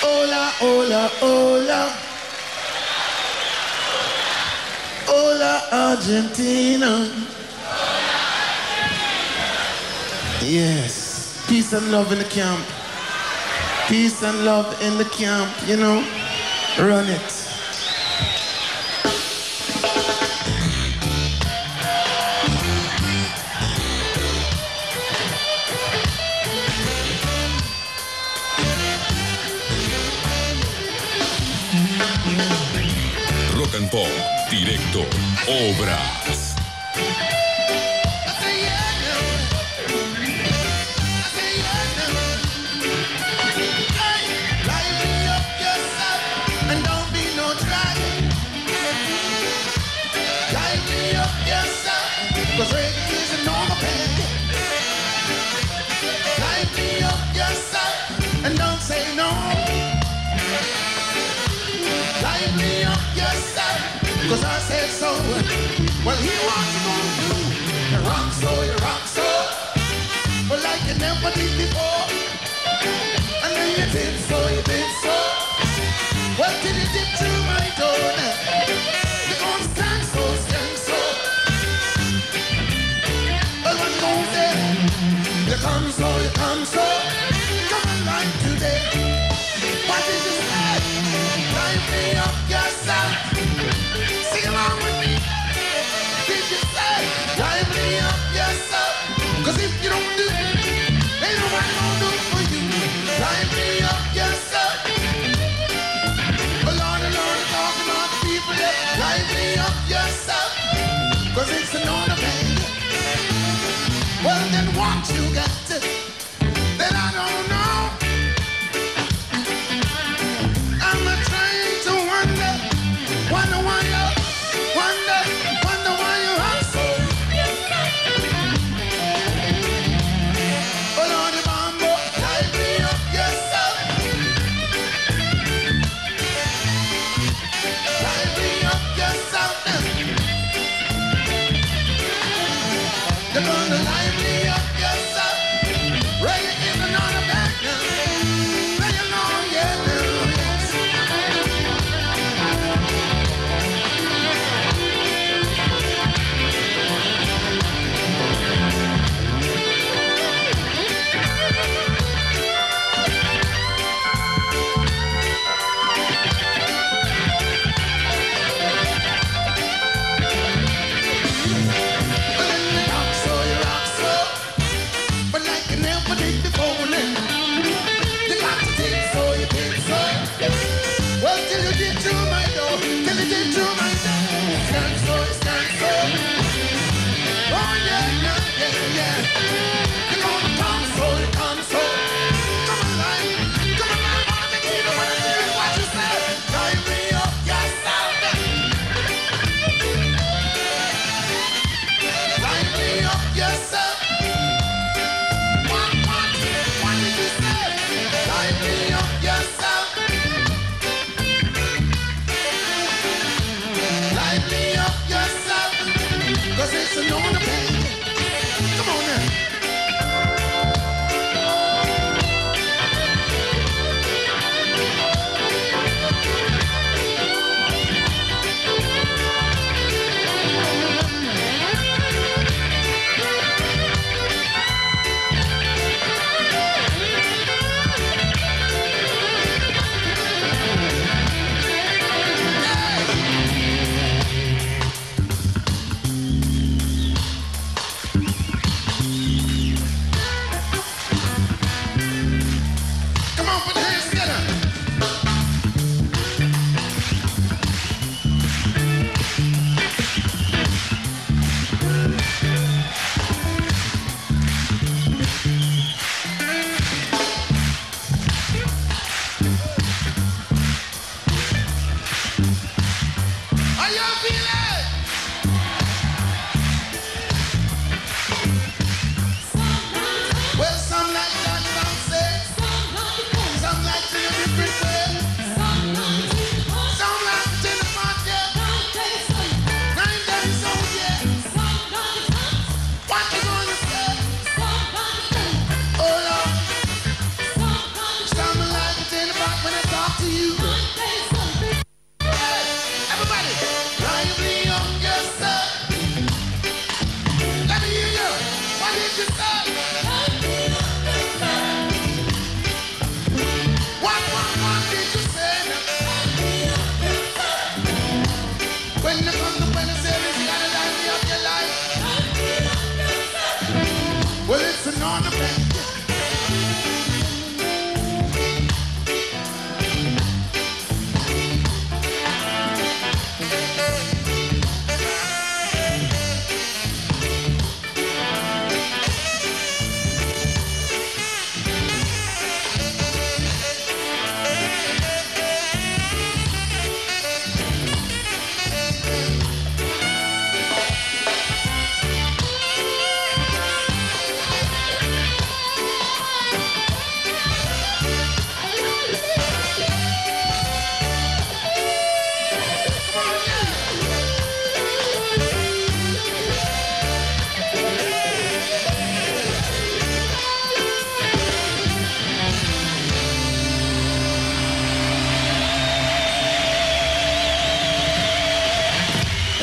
Hola, hola, hola. Hola, Argentina. Yes. Peace and love in the camp. Peace and love in the camp, you know. Run it. Rock and Pop, directo, Obras. Cause reggae is a normal pain. Light me up yourself and don't say no. Light me up yourself, cause I said so. Well, here what you gonna do? You rock so, but like you never did before. And then you did so. Well, till you dip through my door now, you're gonna stand so. You come so, come on like today. What did you say? Light me up yourself. Sing along with me. Did you say? Light me up yourself. Cause if you don't do it, ain't nobody gonna do it for you. Light me up yourself.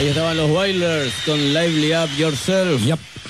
Ahí estaban los Wailers con Lively Up Yourself. Yep.